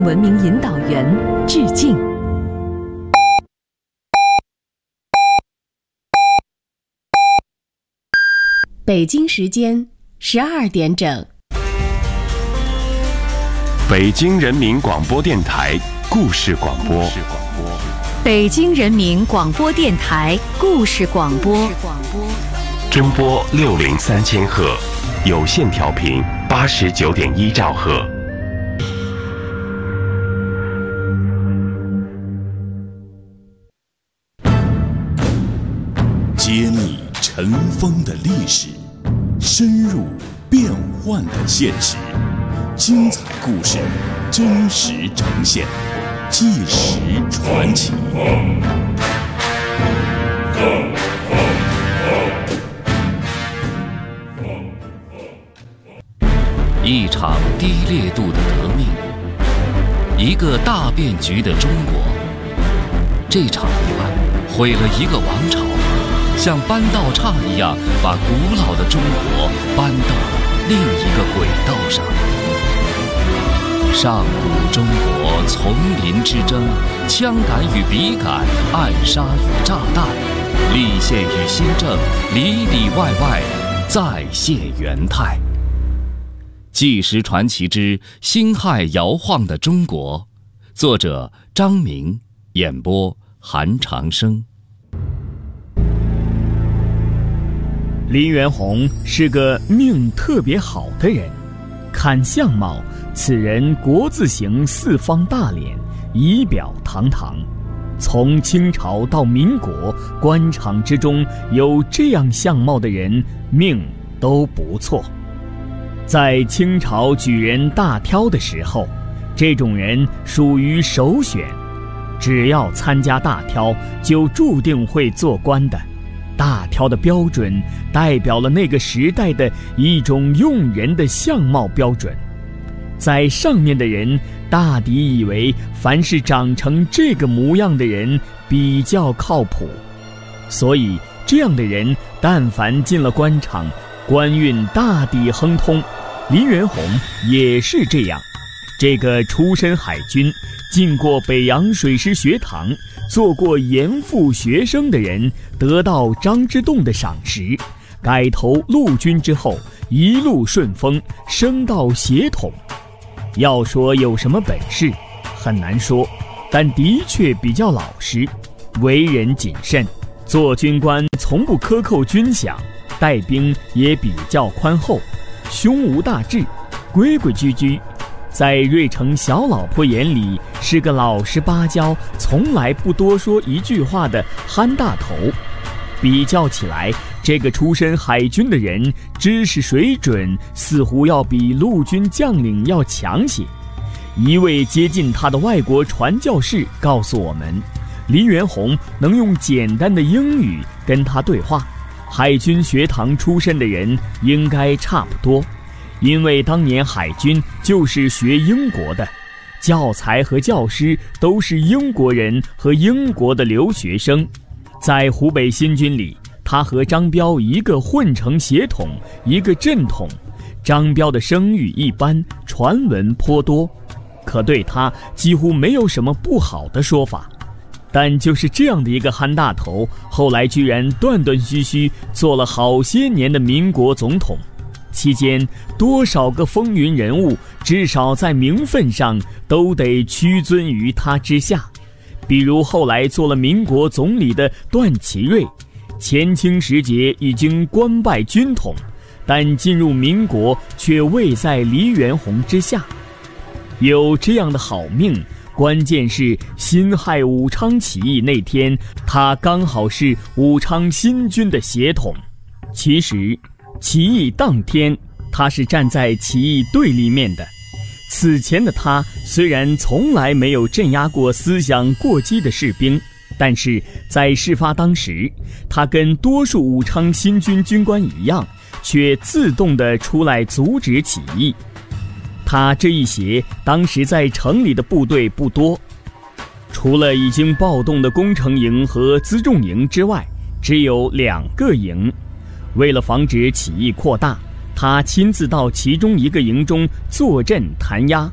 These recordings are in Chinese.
文明引导员致敬。北京时间12点整。 北京人民广播电台故事广播。 北京人民广播电台故事广播。 中波603000赫，有线调频89.1兆赫。 揭秘尘封的历史，深入变幻的现实，精彩故事真实呈现，纪实传奇。 一场低烈度的革命，一个大变局的中国。这场意外毁了一个王朝，像搬道岔一样把古老的中国搬到了另一个轨道上。上古中国丛林之争，枪杆与笔杆，暗杀与炸弹，立宪与新政，里里外外再现元态。纪实传奇之辛亥摇晃的中国，作者张明，演播韩长生。 林元洪是个命特别好的人，看相貌，此人国字形四方大脸，仪表堂堂。从清朝到民国，官场之中有这样相貌的人，命都不错。在清朝举人大挑的时候，这种人属于首选，只要参加大挑，就注定会做官的。大挑的标准代表了那个时代的一种用人的相貌标准。在上面的人大抵以为凡是长成这个模样的人比较靠谱，所以这样的人但凡进了官场，官运大抵亨通。林元洪也是这样，这个出身海军，进过北洋水师学堂，做过严复学生的人，得到张之洞的赏识，改投陆军之后，一路顺风，升到协统。要说有什么本事，很难说，但的确比较老实，为人谨慎，做军官从不克扣军饷，带兵也比较宽厚，胸无大志，规规矩矩，在瑞成小老婆眼里是个老实巴交，从来不多说一句话的憨大头。比较起来，这个出身海军的人知识水准似乎要比陆军将领要强些。一位接近他的外国传教士告诉我们，林元洪能用简单的英语跟他对话，海军学堂出身的人应该差不多，因为当年海军就是学英国的，教材和教师都是英国人和英国的留学生。在湖北新军里，他和张彪一个混成协统，一个正统。张彪的声誉一般，传闻颇多，可对他几乎没有什么不好的说法。但就是这样的一个憨大头，后来居然断断续续做了好些年的民国总统，期间多少个风云人物，至少在名分上都得屈尊于他之下。比如后来做了民国总理的段祺瑞，前清时节已经官拜军统，但进入民国却位在黎元洪之下。有这样的好命，关键是辛亥武昌起义那天，他刚好是武昌新军的协统。其实起义当天，他是站在起义对立面的。此前的他虽然从来没有镇压过思想过激的士兵，但是在事发当时，他跟多数武昌新军军官一样，却自动地出来阻止起义。他这一协当时在城里的部队不多，除了已经暴动的工程营和辎重营之外，只有2个营。为了防止起义扩大，他亲自到其中一个营中坐镇弹压，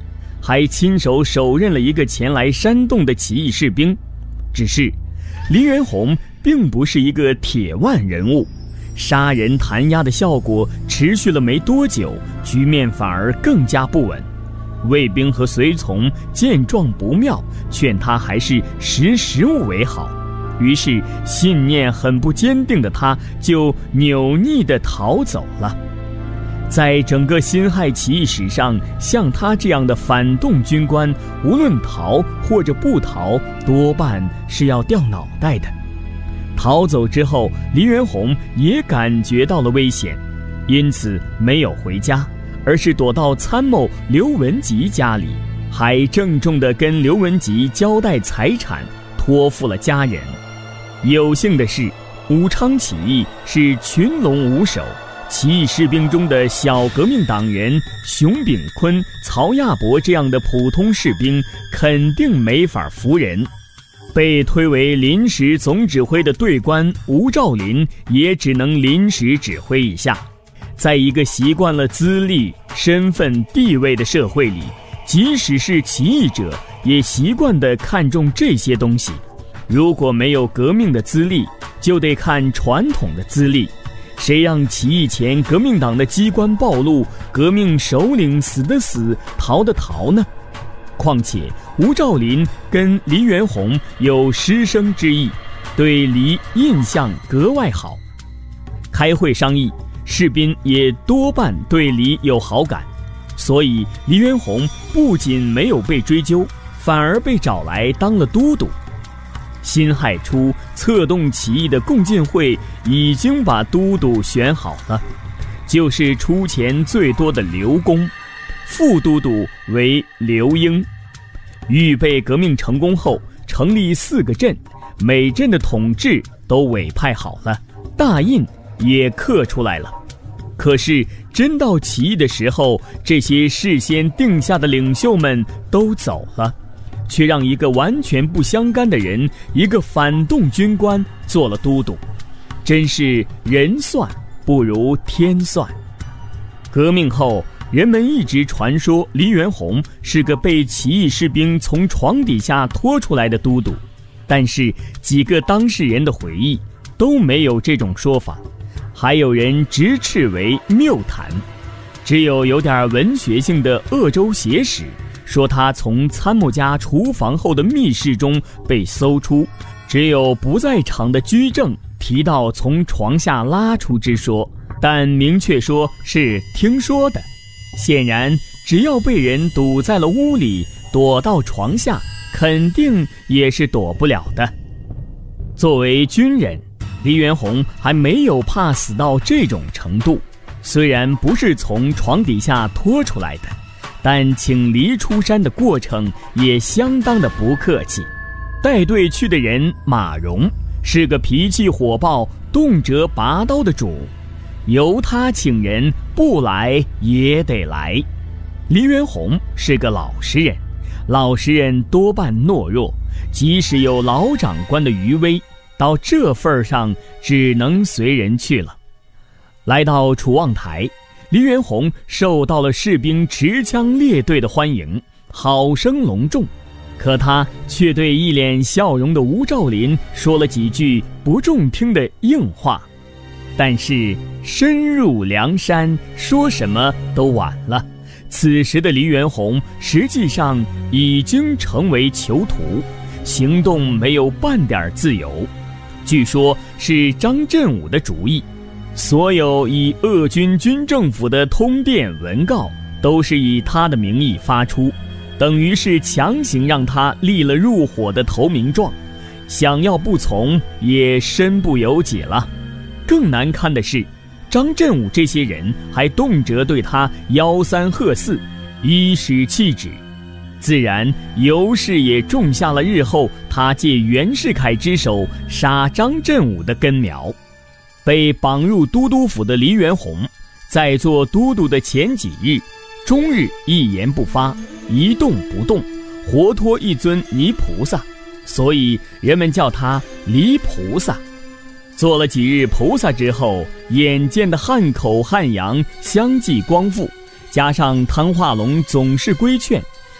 还亲手手刃了一个前来煽动的起义士兵。只是黎元洪并不是一个铁腕人物，杀人弹压的效果持续了没多久，局面反而更加不稳。卫兵和随从见状不妙，劝他还是识时务为好。于是信念很不坚定的他就扭逆地逃走了。在整个辛亥起义史上，像他这样的反动军官，无论逃或者不逃，多半是要掉脑袋的。逃走之后，黎元洪也感觉到了危险，因此没有回家，而是躲到参谋刘文吉家里，还郑重地跟刘文吉交代财产，托付了家人。有幸的是，武昌起义是群龙无首，起义士兵中的小革命党人熊秉坤、曹亚伯这样的普通士兵肯定没法服人。被推为临时总指挥的队官吴兆麟也只能临时指挥一下。在一个习惯了资历、身份、地位的社会里，即使是起义者也习惯地看重这些东西。如果没有革命的资历，就得看传统的资历。谁让起义前革命党的机关暴露，革命首领死的死，逃的逃呢？况且吴兆麟跟黎元洪有师生之意，对黎印象格外好。开会商议，士兵也多半对黎有好感，所以黎元洪不仅没有被追究，反而被找来当了都督。辛亥初，策动起义的共进会已经把都督选好了，就是出钱最多的刘公，副都督为刘英。预备革命成功后，成立4个镇，每镇的统治都委派好了，大印也刻出来了。可是真到起义的时候，这些事先定下的领袖们都走了，却让一个完全不相干的人，一个反动军官做了都督，真是人算不如天算。革命后，人们一直传说黎元洪是个被起义士兵从床底下拖出来的都督，但是几个当事人的回忆都没有这种说法，还有人直斥为谬谈。只有点文学性的《鄂州写史》说他从参谋家厨房后的密室中被搜出，只有不在场的居正提到从床下拉出之说，但明确说是听说的。显然只要被人堵在了屋里，躲到床下肯定也是躲不了的。作为军人，黎元洪还没有怕死到这种程度，虽然不是从床底下拖出来的，但请黎出山的过程也相当的不客气。带队去的人马荣是个脾气火爆、动辄拔刀的主，由他请人，不来也得来。黎元洪是个老实人，老实人多半懦弱，即使有老长官的余威，到这份上只能随人去了。来到楚望台，黎元洪受到了士兵持枪列队的欢迎，好生隆重。可他却对一脸笑容的吴兆麟说了几句不中听的硬话。但是深入梁山，说什么都晚了。此时的黎元洪实际上已经成为囚徒，行动没有半点自由。据说是张振武的主意，所有以鄂军军政府的通电文告都是以他的名义发出，等于是强行让他立了入伙的投名状，想要不从也身不由己了。更难堪的是，张振武这些人还动辄对他吆三喝四，以使气指，自然尤氏也种下了日后他借袁世凯之手杀张振武的根苗。被绑入都督府的黎元洪，在做都督的前几日，终日一言不发，一动不动，活脱一尊泥菩萨，所以人们叫他黎菩萨。做了几日菩萨之后，眼见的汉口汉阳相继光复，加上汤化龙总是规劝，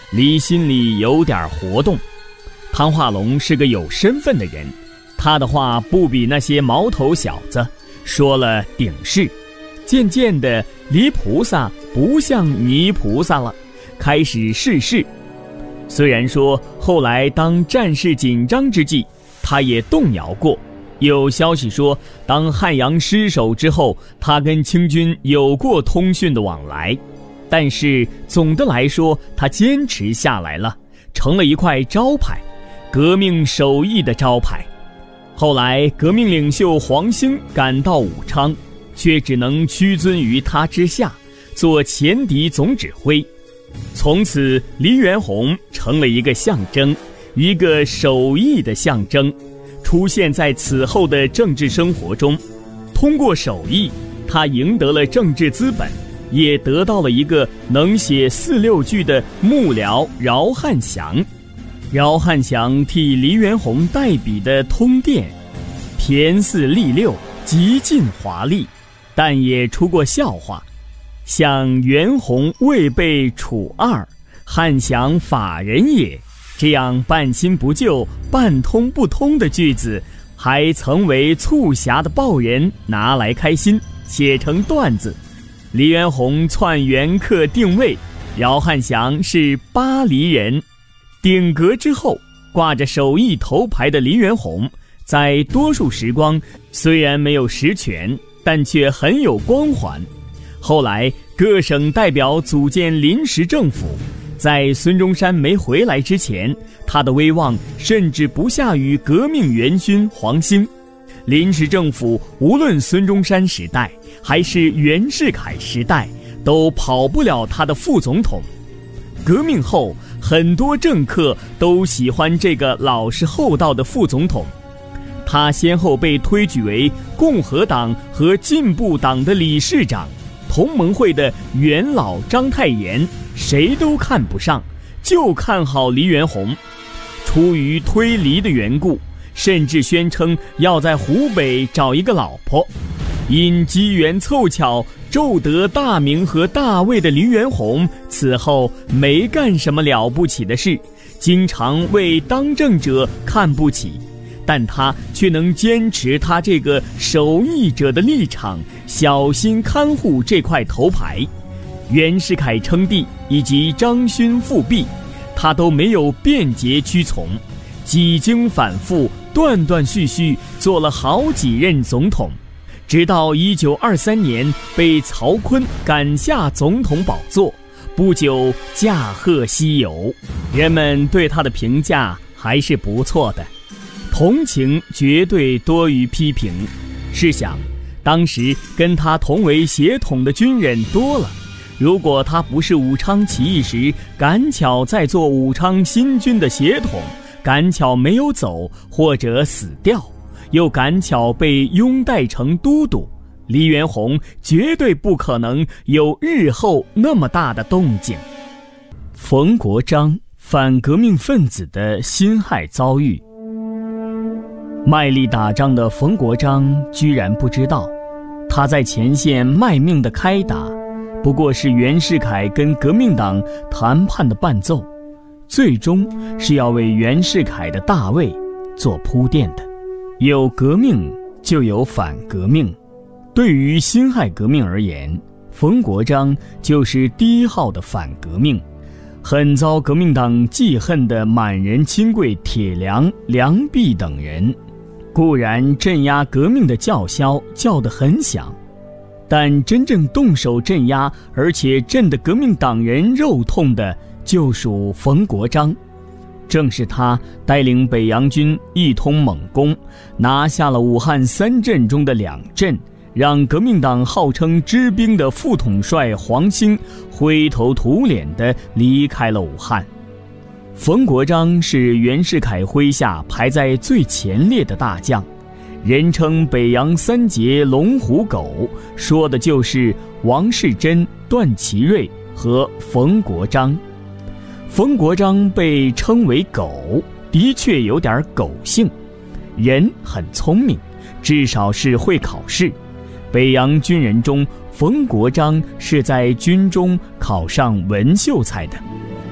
李心里有点活动。汤化龙是个有身份的人，他的话不比那些毛头小子，说了顶事。渐渐的，离菩萨不像泥菩萨了，开始试事。虽然说后来当战事紧张之际，他也动摇过。有消息说，当汉阳失守之后，他跟清军有过通讯的往来，但是总的来说，他坚持下来了，成了一块招牌，革命手艺的招牌。后来革命领袖黄兴赶到武昌，却只能屈尊于他之下，做前敌总指挥。从此黎元洪成了一个象征，一个手艺的象征，出现在此后的政治生活中。通过手艺，他赢得了政治资本，也得到了一个能写4、6句的幕僚饶汉祥。饶汉祥替黎元洪代笔的《通电》，骈4俪6，极尽华丽，但也出过笑话，像袁弘未被处2，汉祥法人也，这样半新不旧、半通不通的句子，还曾为促狭的报人拿来开心，写成段子。黎元洪篡元客定位，饶汉祥是巴黎人。顶革之后，挂着手艺头牌的黎元洪，在多数时光虽然没有实权，但却很有光环。后来各省代表组建临时政府，在孙中山没回来之前，他的威望甚至不下于革命元勋黄兴。临时政府无论孙中山时代还是袁世凯时代，都跑不了他的副总统。革命后，很多政客都喜欢这个老实厚道的副总统。他先后被推举为共和党和进步党的理事长，同盟会的元老章太炎谁都看不上，就看好黎元洪。出于推黎的缘故，甚至宣称要在湖北找一个老婆。因机缘凑巧骤得大名和大位的黎元洪，此后没干什么了不起的事，经常为当政者看不起，但他却能坚持他这个手艺者的立场，小心看护这块头牌。袁世凯称帝以及张勋复辟，他都没有便捷屈从，几经反复，断断续续做了好几任总统，直到1923年被曹锟赶下总统宝座，不久驾鹤西游。人们对他的评价还是不错的，同情绝对多于批评。试想，当时跟他同为协统的军人多了，如果他不是武昌起义时赶巧在做武昌新军的协统，赶巧没有走或者死掉，又赶巧被拥戴成都督，黎元洪绝对不可能有日后那么大的动静。冯国璋反革命分子的辛亥遭遇，卖力打仗的冯国璋居然不知道，他在前线卖命的开打，不过是袁世凯跟革命党谈判的伴奏，最终是要为袁世凯的大位做铺垫的。有革命就有反革命，对于辛亥革命而言，冯国璋就是第一号的反革命。很遭革命党记恨的满人亲贵铁良、梁弼等人，固然镇压革命的叫嚣叫得很响，但真正动手镇压而且震得革命党人肉痛的，就属冯国璋。正是他带领北洋军一通猛攻，拿下了武汉3镇中的2镇，让革命党号称知兵的副统帅黄兴灰头土脸地离开了武汉。冯国璋是袁世凯麾下排在最前列的大将，人称北洋3杰龙虎狗，说的就是王士祯、段祺瑞和冯国璋。冯国璋被称为狗，的确有点狗性，人很聪明，至少是会考试。北洋军人中，冯国璋是在军中考上文秀才的。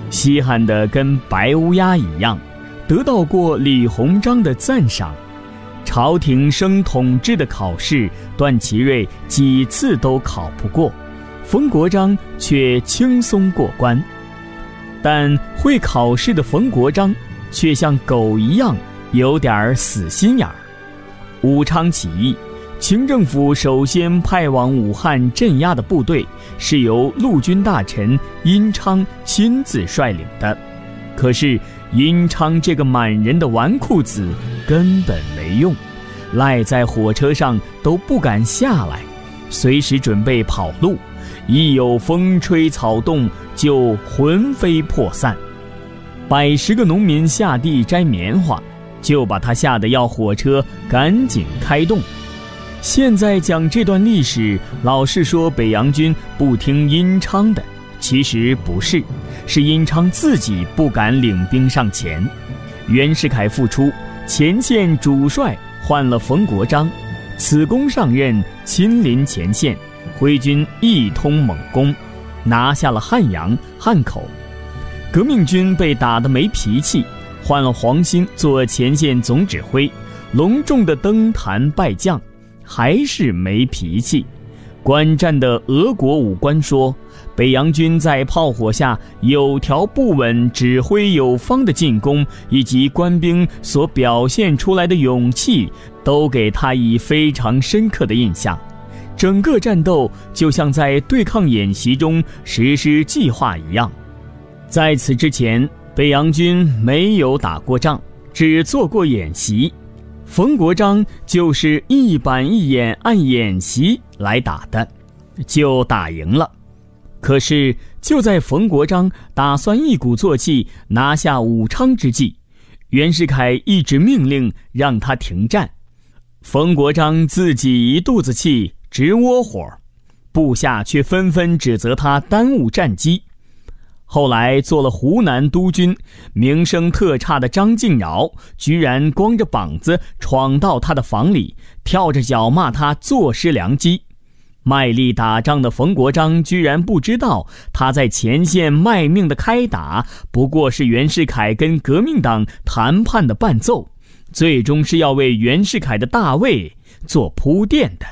稀罕的跟白乌鸦一样，得到过李鸿章的赞赏。朝廷升统制的考试，段祺瑞几次都考不过，冯国璋却轻松过关。但会考试的冯国璋却像狗一样有点死心眼儿。武昌起义，清政府首先派往武汉镇压的部队是由陆军大臣殷昌亲自率领的，可是殷昌这个满人的纨绔子根本没用，赖在火车上都不敢下来，随时准备跑路，一有风吹草动就魂飞魄散。100个农民下地摘棉花，就把他吓得要火车赶紧开动。现在讲这段历史，老是说北洋军不听殷昌的，其实不是，是殷昌自己不敢领兵上前。袁世凯复出，前线主帅换了冯国璋，此公上任亲临前线，挥军一通猛攻，拿下了汉阳、汉口。革命军被打得没脾气，换了黄兴做前线总指挥，隆重的登坛拜将，还是没脾气。观战的俄国武官说，北洋军在炮火下有条不紊、指挥有方的进攻，以及官兵所表现出来的勇气，都给他以非常深刻的印象。整个战斗就像在对抗演习中实施计划一样。在此之前，北洋军没有打过仗，只做过演习。冯国璋就是一板一眼按演习来打的，就打赢了。可是就在冯国璋打算一鼓作气拿下武昌之际，袁世凯一纸命令让他停战。冯国璋自己一肚子气，直窝火，部下却纷纷指责他耽误战机。后来做了湖南督军，名声特差的张敬尧居然光着膀子闯到他的房里，跳着脚骂他坐失良机。卖力打仗的冯国璋居然不知道，他在前线卖命的开打，不过是袁世凯跟革命党谈判的伴奏，最终是要为袁世凯的大位做铺垫的。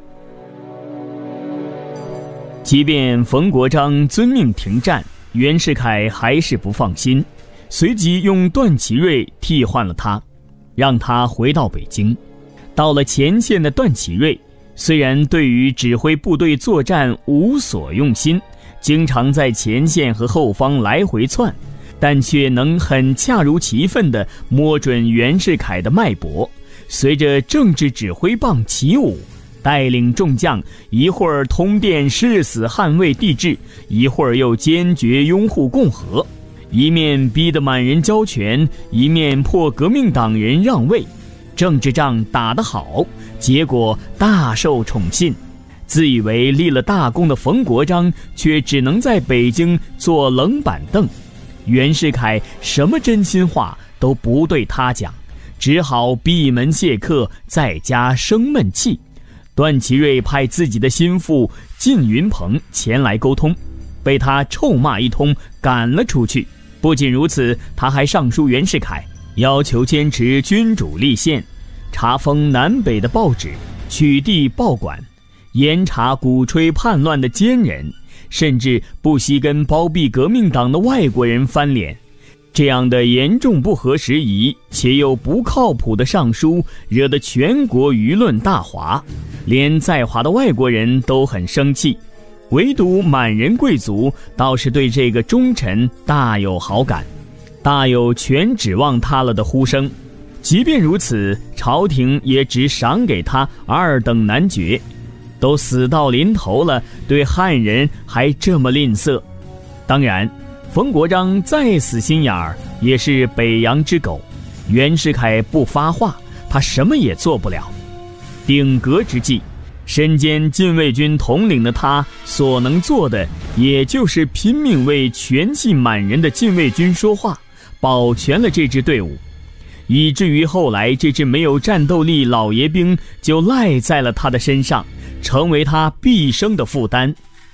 即便冯国璋遵命停战，袁世凯还是不放心，随即用段祺瑞替换了他，让他回到北京。到了前线的段祺瑞，虽然对于指挥部队作战无所用心，经常在前线和后方来回窜，但却能很恰如其分地摸准袁世凯的脉搏，随着政治指挥棒起舞，带领众将一会儿通电誓死捍卫帝制，一会儿又坚决拥护共和，一面逼得满人交权，一面迫革命党人让位。政治仗打得好，结果大受宠信。自以为立了大功的冯国璋却只能在北京坐冷板凳，袁世凯什么真心话都不对他讲，只好闭门谢客，在家生闷气。段祺瑞派自己的心腹靳云鹏前来沟通，被他臭骂一通，赶了出去。不仅如此，他还上书袁世凯，要求坚持君主立宪，查封南北的报纸，取缔报馆，严查鼓吹叛乱的奸人，甚至不惜跟包庇革命党的外国人翻脸。这样的严重不合时宜且又不靠谱的上书，惹得全国舆论大哗，连在华的外国人都很生气，唯独满人贵族倒是对这个忠臣大有好感，大有全指望他了的呼声。即便如此，朝廷也只赏给他2等男爵，都死到临头了，对汉人还这么吝啬。当然冯国璋再死心眼儿，也是北洋之狗，袁世凯不发话，他什么也做不了。鼎革之际，身兼禁卫军统领的他所能做的，也就是拼命为全系满人的禁卫军说话，保全了这支队伍，以至于后来这支没有战斗力老爷兵就赖在了他的身上，成为他毕生的负担。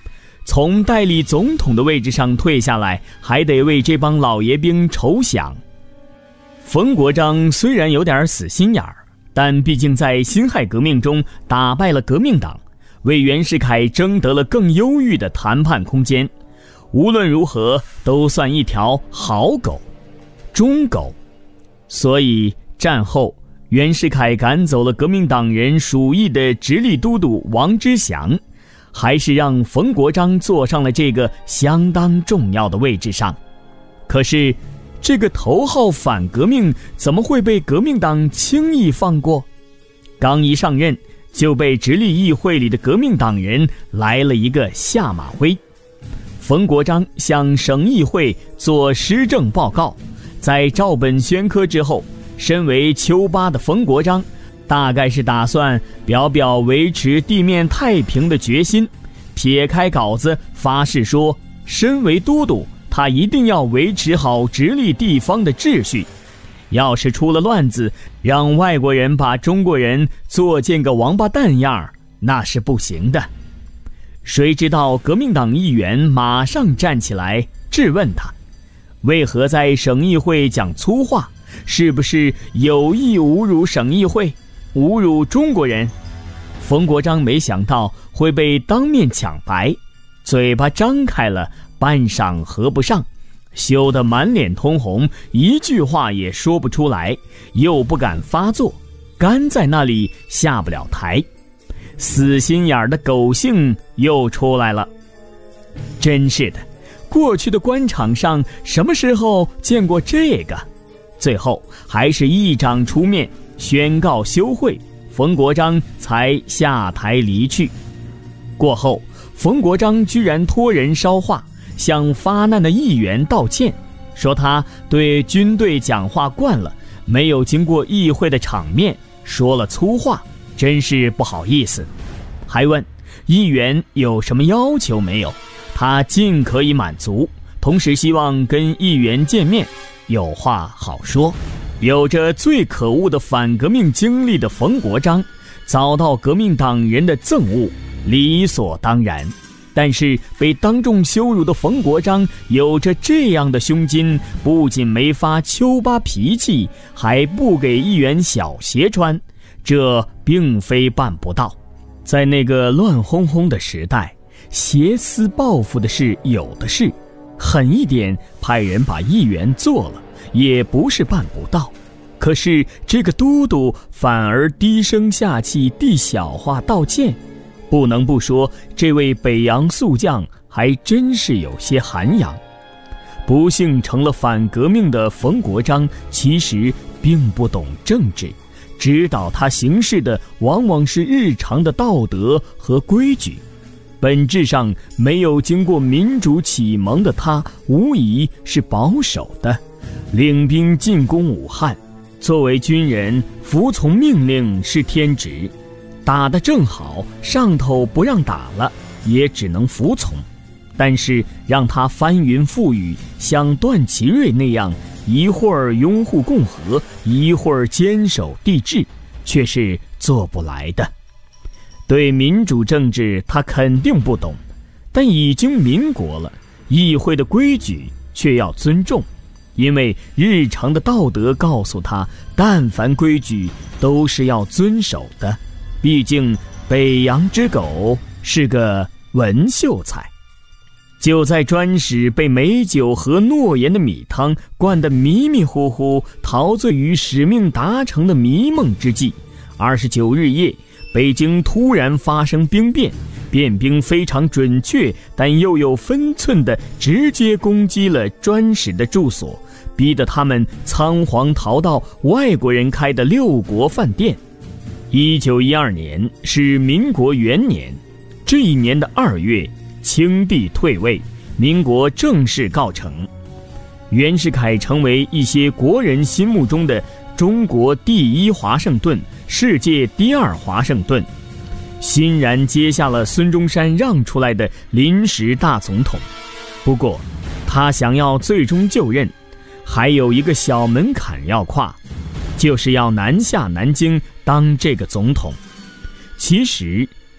从代理总统的位置上退下来，还得为这帮老爷兵筹饷。冯国璋虽然有点死心眼儿，但毕竟在辛亥革命中打败了革命党，为袁世凯争得了更优裕的谈判空间，无论如何都算一条好狗，忠狗。所以战后袁世凯赶走了革命党人鼠疫的直隶都督王之祥，还是让冯国璋坐上了这个相当重要的位置上。可是这个头号反革命怎么会被革命党轻易放过？刚一上任就被直隶议会里的革命党人来了一个下马威。冯国璋向省议会做施政报告，在照本宣科之后，身为丘巴的冯国璋大概是打算表表维持地面太平的决心，撇开稿子发誓说，身为都督他一定要维持好直隶地方的秩序，要是出了乱子，让外国人把中国人作践个王八蛋样，那是不行的。谁知道革命党议员马上站起来质问他，为何在省议会讲粗话，是不是有意侮辱省议会，侮辱中国人？冯国璋没想到会被当面抢白，嘴巴张开了，半晌合不上，羞得满脸通红，一句话也说不出来，又不敢发作，干在那里下不了台，死心眼的狗性又出来了。真是的，过去的官场上什么时候见过这个？最后还是议长出面宣告休会，冯国璋才下台离去。过后冯国璋居然托人捎话，向发难的议员道歉，说他对军队讲话惯了，没有经过议会的场面，说了粗话，真是不好意思。还问议员有什么要求没有，他尽可以满足，同时希望跟议员见面，有话好说。有着最可恶的反革命经历的冯国璋遭到革命党人的憎恶，理所当然。但是被当众羞辱的冯国璋有着这样的胸襟，不仅没发丘巴脾气，还不给议员小鞋穿，这并非办不到。在那个乱哄哄的时代，挟私报复的事有的是，狠一点派人把议员做了，也不是办不到。可是这个都督反而低声下气递小话道歉，不能不说这位北洋宿将还真是有些涵养。不幸成了反革命的冯国璋其实并不懂政治，指导他行事的往往是日常的道德和规矩，本质上没有经过民主启蒙的他无疑是保守的。领兵进攻武汉，作为军人服从命令是天职，打得正好，上头不让打了，也只能服从。但是让他翻云覆雨，像段祺瑞那样一会儿拥护共和，一会儿坚守帝制，却是做不来的。对民主政治他肯定不懂，但已经民国了，议会的规矩却要尊重，因为日常的道德告诉他，但凡规矩都是要遵守的。毕竟北洋之狗是个文秀才。就在专使被美酒和诺言的米汤灌得迷迷糊糊，陶醉于使命达成的迷梦之际，29日夜，北京突然发生兵变，变兵非常准确但又有分寸地直接攻击了专使的住所，逼得他们仓皇逃到外国人开的6国饭店。1912年是民国元年，这一年的2月，清帝退位，民国正式告成。袁世凯成为一些国人心目中的中国第1华盛顿，世界第2华盛顿，欣然接下了孙中山让出来的临时大总统。不过他想要最终就任，还有一个小门槛要跨，就是要南下南京当这个总统。其实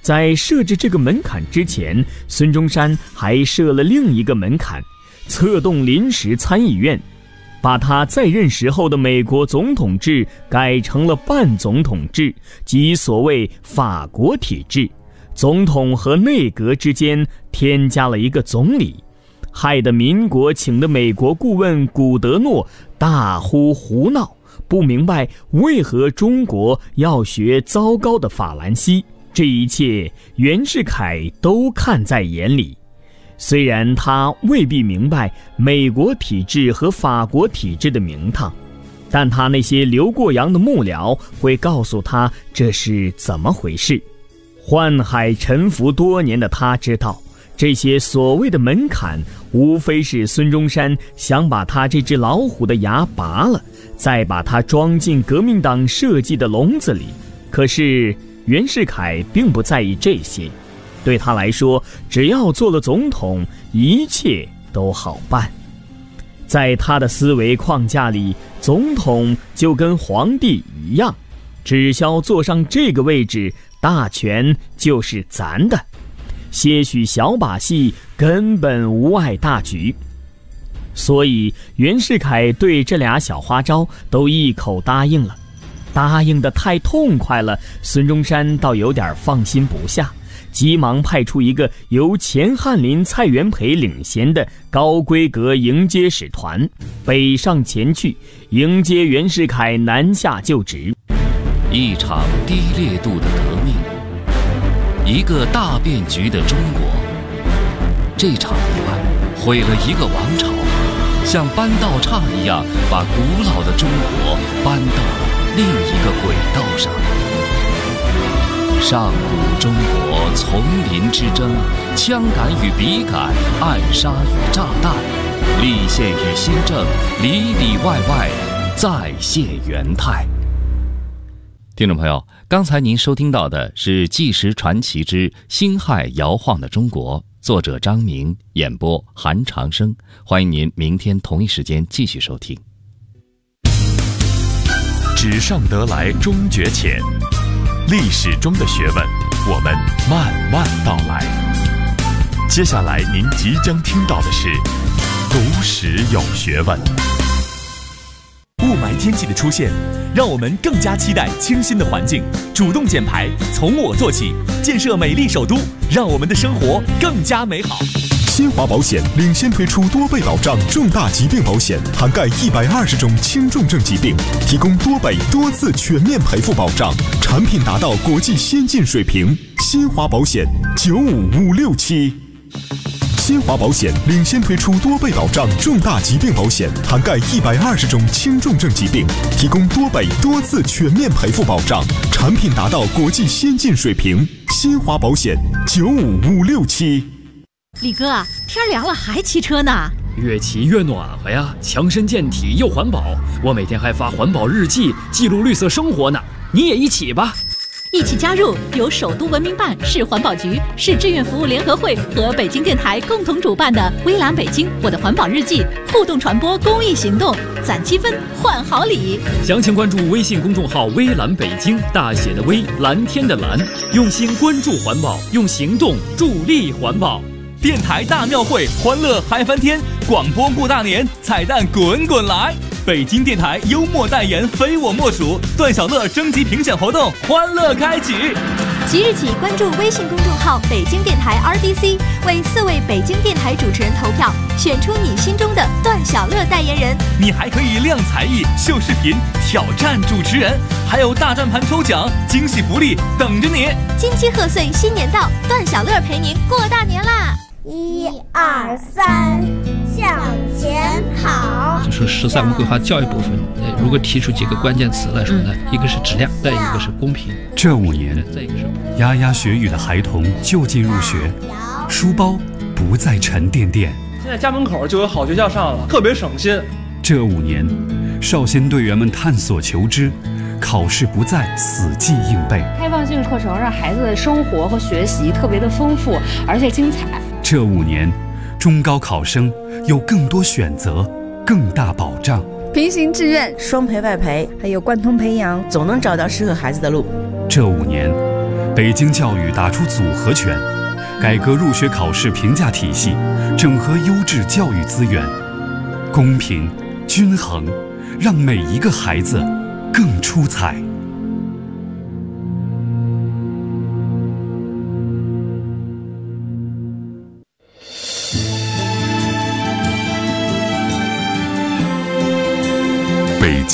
在设置这个门槛之前，孙中山还设了另一个门槛，策动临时参议院，把他在任时候的美国总统制改成了半总统制，即所谓法国体制。总统和内阁之间添加了一个总理，害得民国请的美国顾问古德诺大呼胡闹，不明白为何中国要学糟糕的法兰西。这一切袁世凯都看在眼里，虽然他未必明白美国体制和法国体制的名堂，但他那些留过洋的幕僚会告诉他这是怎么回事。宦海沉浮多年的他知道，这些所谓的门槛无非是孙中山想把他这只老虎的牙拔了，再把它装进革命党设计的笼子里。可是袁世凯并不在意这些，对他来说，只要做了总统，一切都好办。在他的思维框架里，总统就跟皇帝一样，只需坐上这个位置，大权就是咱的，些许小把戏根本无碍大局。所以袁世凯对这俩小花招都一口答应了，答应得太痛快了，孙中山倒有点放心不下，急忙派出一个由钱翰林、蔡元培领衔的高规格迎接使团北上前去迎接袁世凯南下就职。 一场低烈度的革命，一个大变局的中国。这场意外毁了一个王朝，像搬道岔一样把古老的中国搬到了另一个轨道上。上古中国丛林之争，枪杆与笔杆，暗杀与炸弹，立宪与新政，里里外外再现元泰。听众朋友，刚才您收听到的是《纪实传奇之辛亥摇晃的中国》，作者张明，演播韩长生。欢迎您明天同一时间继续收听。 纸上得来终觉浅，历史中的学问，我们慢慢道来。接下来您即将听到的是读史有学问。 雾霾天气的出现，让我们更加期待清新的环境，主动减排，从我做起，建设美丽首都，让我们的生活更加美好。 新华保险领先推出多倍保障重大疾病保险，涵盖120种轻重症疾病，提供多倍多次全面赔付保障，产品达到国际先进水平。新华保险95567。新华保险领先推出多倍保障重大疾病保险，涵盖120种轻重症疾病，提供多倍多次全面赔付保障，产品达到国际先进水平。新华保险95567。 李哥，天凉了还骑车呢？ 越骑越暖和呀，强身健体又环保。我每天还发环保日记，记录绿色生活呢。你也一起吧。 一起加入由首都文明办、市环保局、市志愿服务联合会和北京电台共同主办的微蓝北京我的环保日记互动传播公益行动，攒积分换好礼。 详情关注微信公众号微蓝北京，大写的微，蓝天的蓝，用心关注环保，用行动助力环保。 电台大庙会，欢乐嗨翻天，广播过大年，彩蛋滚滚来。北京电台幽默代言非我莫属，段小乐征集评选活动欢乐开启。 即日起关注微信公众号北京电台 RDC， 为4位北京电台主持人投票，选出你心中的段小乐代言人。 你还可以亮才艺、秀视频、挑战主持人，还有大转盘抽奖、惊喜福利等着你。 金鸡贺岁新年到，段小乐陪您过大年啦 ！1、2、3，向前跑。 就是13个规划教育部分，如果提出几个关键词来说呢，一个是质量，再一个是公平。 这5年，牙牙学语的孩童就近入学，书包不再沉甸甸。 现在家门口就有好学校上了，特别省心。 这5年，少先队员们探索求知，考试不再死记硬背。 开放性课程让孩子的生活和学习特别的丰富，而且精彩。 这5年，中高考生有更多选择，更大保障。 平行志愿、双培外培，还有贯通培养，总能找到适合孩子的路。 这5年， 北京教育打出组合拳，改革入学考试评价体系，整合优质教育资源，公平均衡，让每一个孩子更出彩。